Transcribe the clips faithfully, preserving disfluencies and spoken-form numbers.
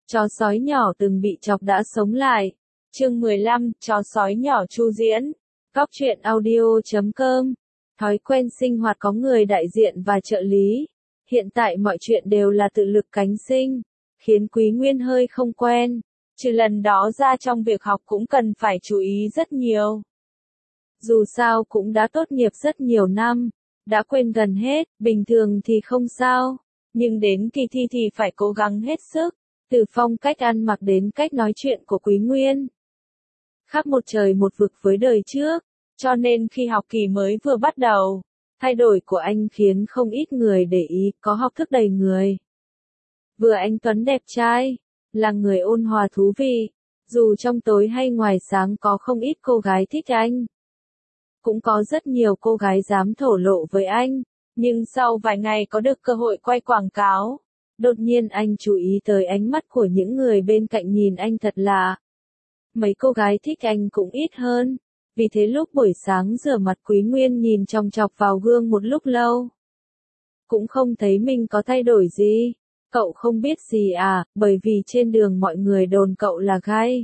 Chó sói nhỏ từng bị chọc đã sống lại. Chương mười lăm, chó sói nhỏ Chu Diễn. Góc truyện audio chấm com. Thói quen sinh hoạt có người đại diện và trợ lý. Hiện tại mọi chuyện đều là tự lực cánh sinh, khiến Quý Nguyên hơi không quen. Trừ lần đó ra trong việc học cũng cần phải chú ý rất nhiều. Dù sao cũng đã tốt nghiệp rất nhiều năm, đã quên gần hết, bình thường thì không sao. Nhưng đến kỳ thi thì phải cố gắng hết sức, từ phong cách ăn mặc đến cách nói chuyện của Quý Nguyên. Khác một trời một vực với đời trước, cho nên khi học kỳ mới vừa bắt đầu, thay đổi của anh khiến không ít người để ý, có học thức đầy người. Vừa anh tuấn đẹp trai, là người ôn hòa thú vị, dù trong tối hay ngoài sáng có không ít cô gái thích anh. Cũng có rất nhiều cô gái dám thổ lộ với anh, nhưng sau vài ngày có được cơ hội quay quảng cáo, đột nhiên anh chú ý tới ánh mắt của những người bên cạnh nhìn anh thật lạ. Mấy cô gái thích anh cũng ít hơn, vì thế lúc buổi sáng rửa mặt Quý Nguyên nhìn chòng chọc vào gương một lúc lâu. Cũng không thấy mình có thay đổi gì. Cậu không biết gì à, bởi vì trên đường mọi người đồn cậu là gay.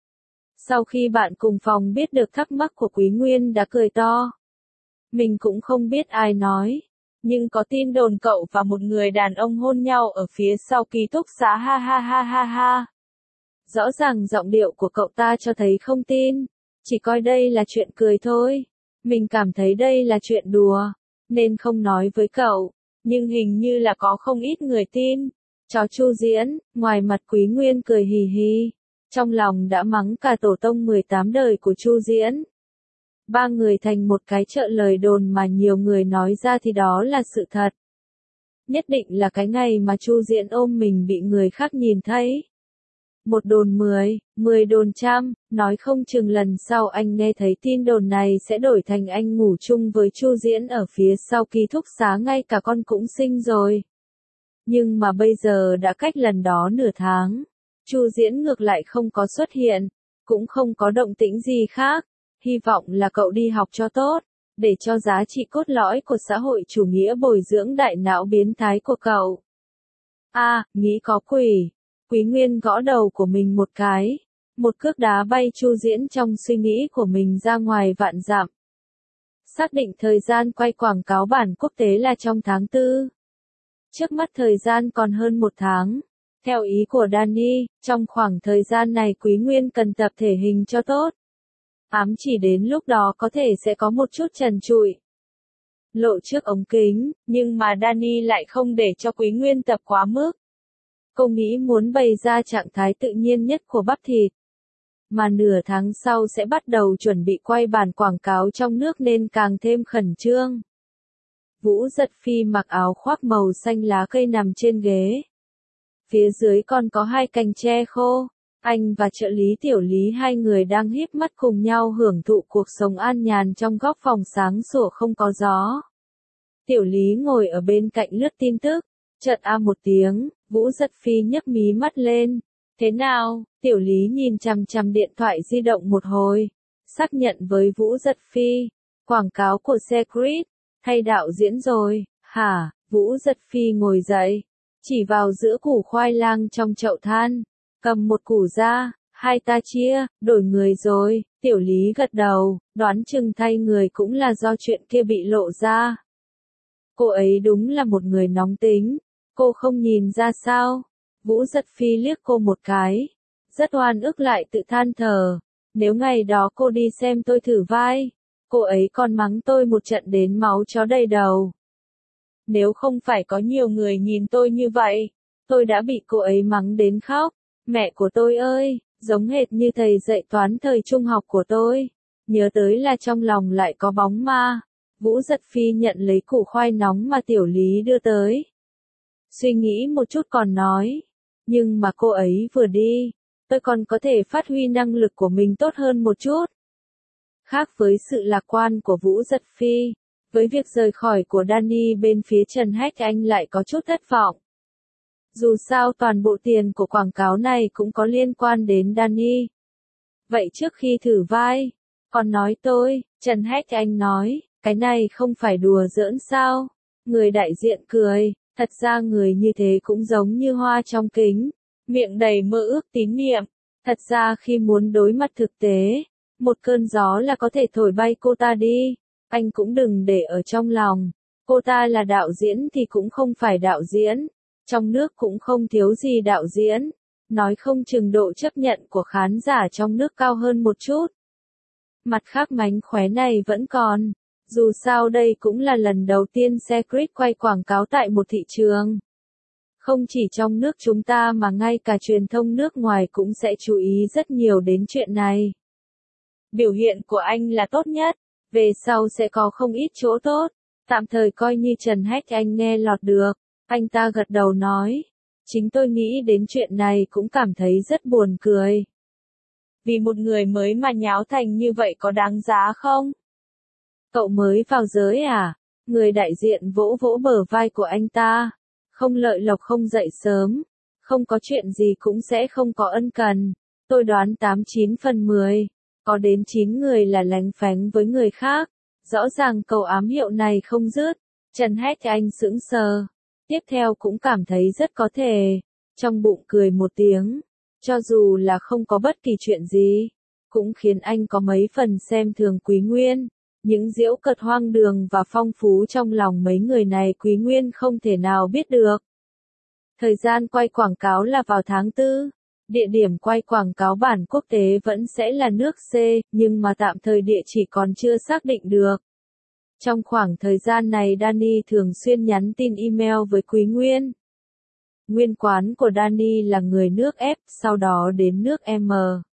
Sau khi bạn cùng phòng biết được thắc mắc của Quý Nguyên đã cười to. Mình cũng không biết ai nói, nhưng có tin đồn cậu và một người đàn ông hôn nhau ở phía sau ký túc xá, ha ha ha ha ha. Rõ ràng giọng điệu của cậu ta cho thấy không tin, chỉ coi đây là chuyện cười thôi. Mình cảm thấy đây là chuyện đùa, nên không nói với cậu, nhưng hình như là có không ít người tin. Chó Chu Diễn, ngoài mặt Quý Nguyên cười hì hì, trong lòng đã mắng cả tổ tông mười tám đời của Chu Diễn. Ba người thành một cái chợ lời đồn mà nhiều người nói ra thì đó là sự thật. Nhất định là cái ngày mà Chu Diễn ôm mình bị người khác nhìn thấy. Một đồn mười, mười đồn trăm, nói không chừng lần sau anh nghe thấy tin đồn này sẽ đổi thành anh ngủ chung với Chu Diễn ở phía sau ký túc xá, ngay cả con cũng sinh rồi. Nhưng mà bây giờ đã cách lần đó nửa tháng, Chu Diễn ngược lại không có xuất hiện, cũng không có động tĩnh gì khác. Hy vọng là cậu đi học cho tốt, để cho giá trị cốt lõi của xã hội chủ nghĩa bồi dưỡng đại não biến thái của cậu. A, à, nghĩ có quỷ. Quý Nguyên gõ đầu của mình một cái, một cước đá bay Chu Diễn trong suy nghĩ của mình ra ngoài vạn dặm. Xác định thời gian quay quảng cáo bản quốc tế là trong tháng tư. Trước mắt thời gian còn hơn một tháng. Theo ý của Danny, trong khoảng thời gian này Quý Nguyên cần tập thể hình cho tốt. Ám chỉ đến lúc đó có thể sẽ có một chút trần trụi, lộ trước ống kính, nhưng mà Danny lại không để cho Quý Nguyên tập quá mức. Cô nghĩ muốn bày ra trạng thái tự nhiên nhất của bắp thịt. Mà nửa tháng sau sẽ bắt đầu chuẩn bị quay bản quảng cáo trong nước nên càng thêm khẩn trương. Vũ Giật Phi mặc áo khoác màu xanh lá cây nằm trên ghế. Phía dưới còn có hai cành tre khô. Anh và trợ lý Tiểu Lý, hai người đang híp mắt cùng nhau hưởng thụ cuộc sống an nhàn trong góc phòng sáng sủa không có gió. Tiểu Lý ngồi ở bên cạnh lướt tin tức. Chợt a một tiếng, Vũ Giật Phi nhấc mí mắt lên. Thế nào? Tiểu Lý nhìn chằm chằm điện thoại di động một hồi, xác nhận với Vũ Giật Phi. Quảng cáo của Secret, thay đạo diễn rồi, hả? Vũ Giật Phi ngồi dậy, chỉ vào giữa củ khoai lang trong chậu than, cầm một củ ra, hai ta chia, đổi người rồi. Tiểu Lý gật đầu, đoán chừng thay người cũng là do chuyện kia bị lộ ra. Cô ấy đúng là một người nóng tính, cô không nhìn ra sao? Vũ Giật Phi liếc cô một cái, rất oan ức lại tự than thở. Nếu ngày đó cô đi xem tôi thử vai, cô ấy còn mắng tôi một trận đến máu chó đầy đầu. Nếu không phải có nhiều người nhìn tôi như vậy, tôi đã bị cô ấy mắng đến khóc. Mẹ của tôi ơi, giống hệt như thầy dạy toán thời trung học của tôi. Nhớ tới là trong lòng lại có bóng ma. Vũ Giật Phi nhận lấy củ khoai nóng mà Tiểu Lý đưa tới. Suy nghĩ một chút còn nói. Nhưng mà cô ấy vừa đi, tôi còn có thể phát huy năng lực của mình tốt hơn một chút. Khác với sự lạc quan của Vũ Giật Phi, với việc rời khỏi của Danny bên phía Trần Hách, anh lại có chút thất vọng. Dù sao toàn bộ tiền của quảng cáo này cũng có liên quan đến Danny. Vậy trước khi thử vai, còn nói tôi, Trần Hách anh nói, cái này không phải đùa giỡn sao? Người đại diện cười, thật ra người như thế cũng giống như hoa trong kính. miệng đầy mơ ước tín niệm. Thật ra khi muốn đối mặt thực tế, một cơn gió là có thể thổi bay cô ta đi. Anh cũng đừng để ở trong lòng. Cô ta là đạo diễn thì cũng không phải đạo diễn. Trong nước cũng không thiếu gì đạo diễn. Nói không chừng độ chấp nhận của khán giả trong nước cao hơn một chút. Mặt khác mánh khóe này vẫn còn. Dù sao đây cũng là lần đầu tiên Secret quay quảng cáo tại một thị trường. Không chỉ trong nước chúng ta mà ngay cả truyền thông nước ngoài cũng sẽ chú ý rất nhiều đến chuyện này. Biểu hiện của anh là tốt nhất, về sau sẽ có không ít chỗ tốt. Tạm thời coi như Trần Hách Anh nghe lọt được. Anh ta gật đầu nói. Chính tôi nghĩ đến chuyện này cũng cảm thấy rất buồn cười. Vì một người mới mà nháo thành như vậy có đáng giá không? Cậu mới vào giới à? Người đại diện vỗ vỗ bờ vai của anh ta. Không lợi lộc không dậy sớm. Không có chuyện gì cũng sẽ không có ân cần. Tôi đoán tám chín phần mười. Có đến chín người là lánh phánh với người khác. Rõ ràng câu ám hiệu này không dứt. Trần Hách Anh sững sờ. Tiếp theo cũng cảm thấy rất có thể. Trong bụng cười một tiếng. Cho dù là không có bất kỳ chuyện gì. Cũng khiến anh có mấy phần xem thường Quý Nguyên. Những giễu cợt hoang đường và phong phú trong lòng mấy người này Quý Nguyên không thể nào biết được. Thời gian quay quảng cáo là vào tháng tư. Địa điểm quay quảng cáo bản quốc tế vẫn sẽ là nước C, nhưng mà tạm thời địa chỉ còn chưa xác định được. Trong khoảng thời gian này Danny thường xuyên nhắn tin email với Quý Nguyên. Nguyên quán của Danny là người nước F, sau đó đến nước M.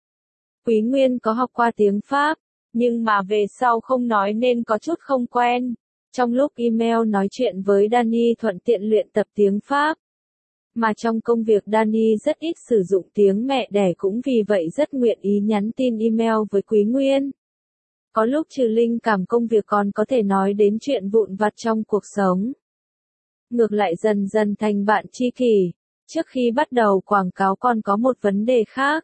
Quý Nguyên có học qua tiếng Pháp, nhưng mà về sau không nói nên có chút không quen. Trong lúc email nói chuyện với Danny thuận tiện luyện tập tiếng Pháp. Mà trong công việc Danny rất ít sử dụng tiếng mẹ đẻ cũng vì vậy rất nguyện ý nhắn tin email với Quý Nguyên. Có lúc trừ linh cảm công việc còn có thể nói đến chuyện vụn vặt trong cuộc sống. Ngược lại dần dần thành bạn tri kỷ. Trước khi bắt đầu quảng cáo còn có một vấn đề khác.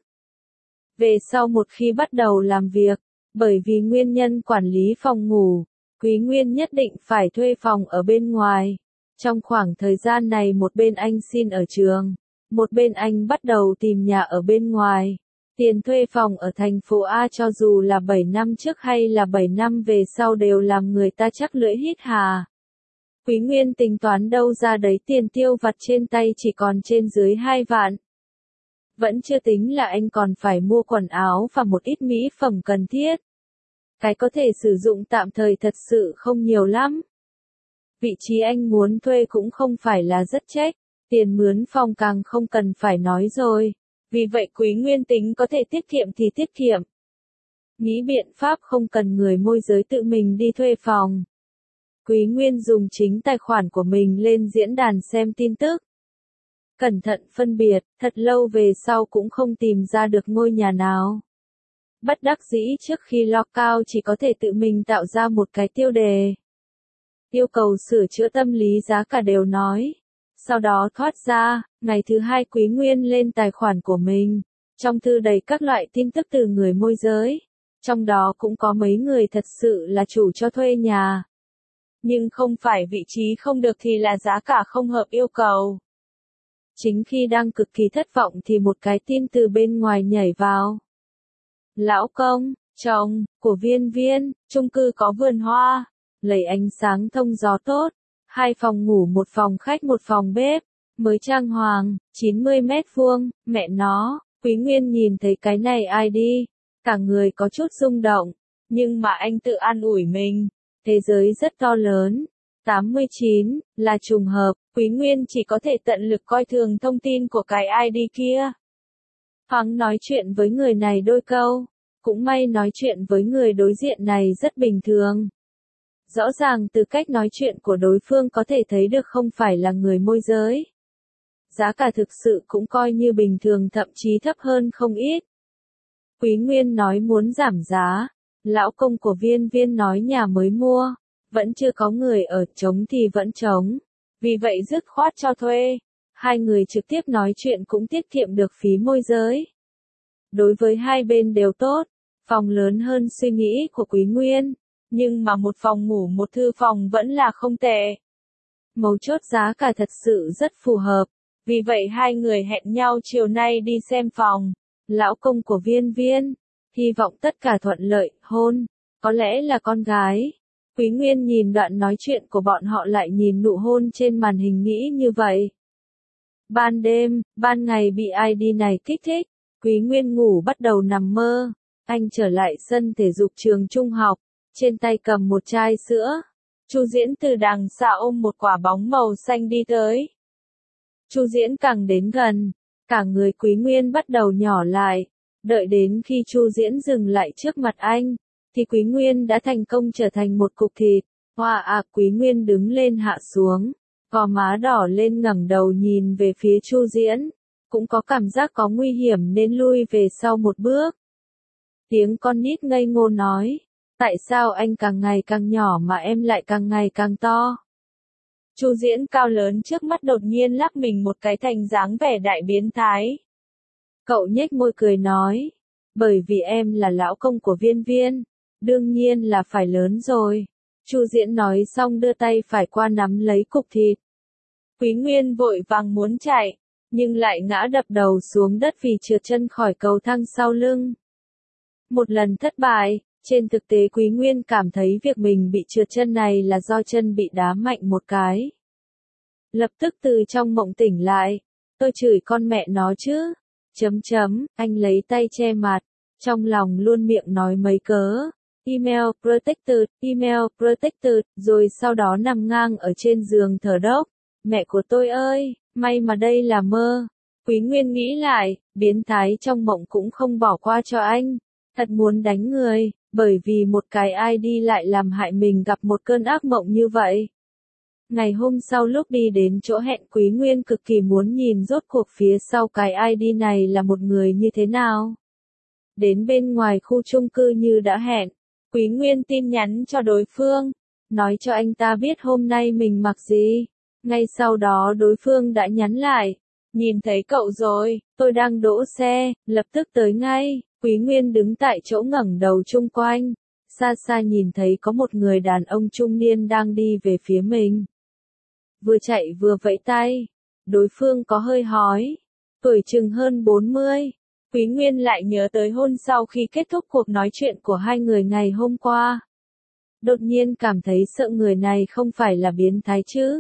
Về sau một khi bắt đầu làm việc, bởi vì nguyên nhân quản lý phòng ngủ, Quý Nguyên nhất định phải thuê phòng ở bên ngoài. Trong khoảng thời gian này một bên anh xin ở trường, một bên anh bắt đầu tìm nhà ở bên ngoài. Tiền thuê phòng ở thành phố A cho dù là bảy năm trước hay là bảy năm về sau đều làm người ta chắc lưỡi hít hà. Quý Nguyên tính toán đâu ra đấy tiền tiêu vặt trên tay chỉ còn trên dưới hai vạn. Vẫn chưa tính là anh còn phải mua quần áo và một ít mỹ phẩm cần thiết. Cái có thể sử dụng tạm thời thật sự không nhiều lắm. Vị trí anh muốn thuê cũng không phải là rất check, tiền mướn phòng càng không cần phải nói rồi. Vì vậy Quý Nguyên tính có thể tiết kiệm thì tiết kiệm. Nghĩ biện pháp không cần người môi giới tự mình đi thuê phòng. Quý Nguyên dùng chính tài khoản của mình lên diễn đàn xem tin tức. Cẩn thận phân biệt, thật lâu về sau cũng không tìm ra được ngôi nhà nào. Bất đắc dĩ trước khi lockout chỉ có thể tự mình tạo ra một cái tiêu đề. Yêu cầu sửa chữa tâm lý giá cả đều nói. Sau đó thoát ra, ngày thứ hai Quý Nguyên lên tài khoản của mình. Trong thư đầy các loại tin tức từ người môi giới. Trong đó cũng có mấy người thật sự là chủ cho thuê nhà. Nhưng không phải vị trí không được thì là giá cả không hợp yêu cầu. Chính khi đang cực kỳ thất vọng thì một cái tin từ bên ngoài nhảy vào. Lão công, chồng, của Viên Viên, chung cư có vườn hoa, lấy ánh sáng thông gió tốt, hai phòng ngủ một phòng khách một phòng bếp, mới trang hoàng, chín mươi mét vuông, mẹ nó, Quý Nguyên nhìn thấy cái này ai đi, cả người có chút rung động, nhưng mà anh tự an ủi mình, thế giới rất to lớn. tám mươi chín, là trùng hợp, Quý Nguyên chỉ có thể tận lực coi thường thông tin của cái i đê kia. Thoáng nói chuyện với người này đôi câu, cũng may nói chuyện với người đối diện này rất bình thường. Rõ ràng từ cách nói chuyện của đối phương có thể thấy được không phải là người môi giới. Giá cả thực sự cũng coi như bình thường thậm chí thấp hơn không ít. Quý Nguyên nói muốn giảm giá, lão công của Viên Viên nói nhà mới mua. Vẫn chưa có người ở, trống thì vẫn trống. Vì vậy dứt khoát cho thuê. Hai người trực tiếp nói chuyện cũng tiết kiệm được phí môi giới. Đối với hai bên đều tốt. Phòng lớn hơn suy nghĩ của Quý Nguyên. Nhưng mà một phòng ngủ một thư phòng vẫn là không tệ. Mấu chốt giá cả thật sự rất phù hợp. Vì vậy hai người hẹn nhau chiều nay đi xem phòng. Lão công của Viên Viên. Hy vọng tất cả thuận lợi, hôn. Có lẽ là con gái. Quý Nguyên nhìn đoạn nói chuyện của bọn họ lại nhìn nụ hôn trên màn hình nghĩ như vậy. Ban đêm, ban ngày bị i đê này kích thích. Quý Nguyên ngủ bắt đầu nằm mơ. Anh trở lại sân thể dục trường trung học. Trên tay cầm một chai sữa. Chu Diễn từ đằng xa ôm một quả bóng màu xanh đi tới. Chu Diễn càng đến gần, cả người Quý Nguyên bắt đầu nhỏ lại. Đợi đến khi Chu Diễn dừng lại trước mặt anh, thì Quý Nguyên đã thành công trở thành một cục thịt. Hoa à, Quý Nguyên đứng lên hạ xuống, gò má đỏ lên ngẩng đầu nhìn về phía Chu Diễn, cũng có cảm giác có nguy hiểm nên lui về sau một bước. Tiếng con nít ngây ngô nói, tại sao anh càng ngày càng nhỏ mà em lại càng ngày càng to? Chu Diễn cao lớn trước mắt đột nhiên lắc mình một cái thành dáng vẻ đại biến thái. Cậu nhếch môi cười nói, bởi vì em là lão công của Viên Viên, đương nhiên là phải lớn rồi. Chu Diễn nói xong đưa tay phải qua nắm lấy cục thịt. Quý Nguyên vội vàng muốn chạy, nhưng lại ngã đập đầu xuống đất vì trượt chân khỏi cầu thang sau lưng. Một lần thất bại, trên thực tế Quý Nguyên cảm thấy việc mình bị trượt chân này là do chân bị đá mạnh một cái. Lập tức từ trong mộng tỉnh lại, tôi chửi con mẹ nó chứ. Chấm chấm, anh lấy tay che mặt, trong lòng luôn miệng nói mấy cớ. Email protected, email protected, rồi sau đó nằm ngang ở trên giường thở đốc. Mẹ của tôi ơi, may mà đây là mơ. Quý Nguyên nghĩ lại, biến thái trong mộng cũng không bỏ qua cho anh. Thật muốn đánh người, bởi vì một cái i đê lại làm hại mình gặp một cơn ác mộng như vậy. Ngày hôm sau lúc đi đến chỗ hẹn Quý Nguyên cực kỳ muốn nhìn rốt cuộc phía sau cái i đê này là một người như thế nào. Đến bên ngoài khu chung cư như đã hẹn, Quý Nguyên tin nhắn cho đối phương, nói cho anh ta biết hôm nay mình mặc gì. Ngay sau đó đối phương đã nhắn lại, nhìn thấy cậu rồi, tôi đang đỗ xe, lập tức tới ngay. Quý Nguyên đứng tại chỗ ngẩng đầu chung quanh, xa xa nhìn thấy có một người đàn ông trung niên đang đi về phía mình. Vừa chạy vừa vẫy tay, đối phương có hơi hói, tuổi chừng hơn bốn mươi. Quý Nguyên lại nhớ tới hôn sau khi kết thúc cuộc nói chuyện của hai người ngày hôm qua. Đột nhiên cảm thấy sợ người này không phải là biến thái chứ.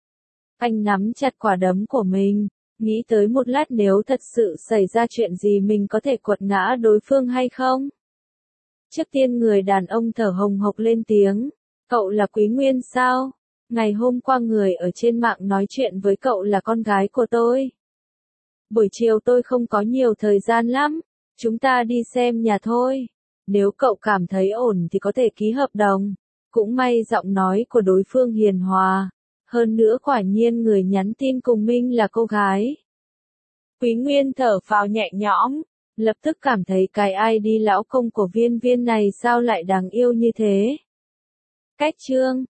Anh nắm chặt quả đấm của mình, nghĩ tới một lát nếu thật sự xảy ra chuyện gì mình có thể quật ngã đối phương hay không. Trước tiên người đàn ông thở hồng hộc lên tiếng, cậu là Quý Nguyên sao? Ngày hôm qua người ở trên mạng nói chuyện với cậu là con gái của tôi. Buổi chiều tôi không có nhiều thời gian lắm, chúng ta đi xem nhà thôi. Nếu cậu cảm thấy ổn thì có thể ký hợp đồng. Cũng may giọng nói của đối phương hiền hòa. Hơn nữa quả nhiên người nhắn tin cùng mình là cô gái. Quý Nguyên thở phào nhẹ nhõm, lập tức cảm thấy cái i đê lão công của Viên Viên này sao lại đáng yêu như thế. Cách chương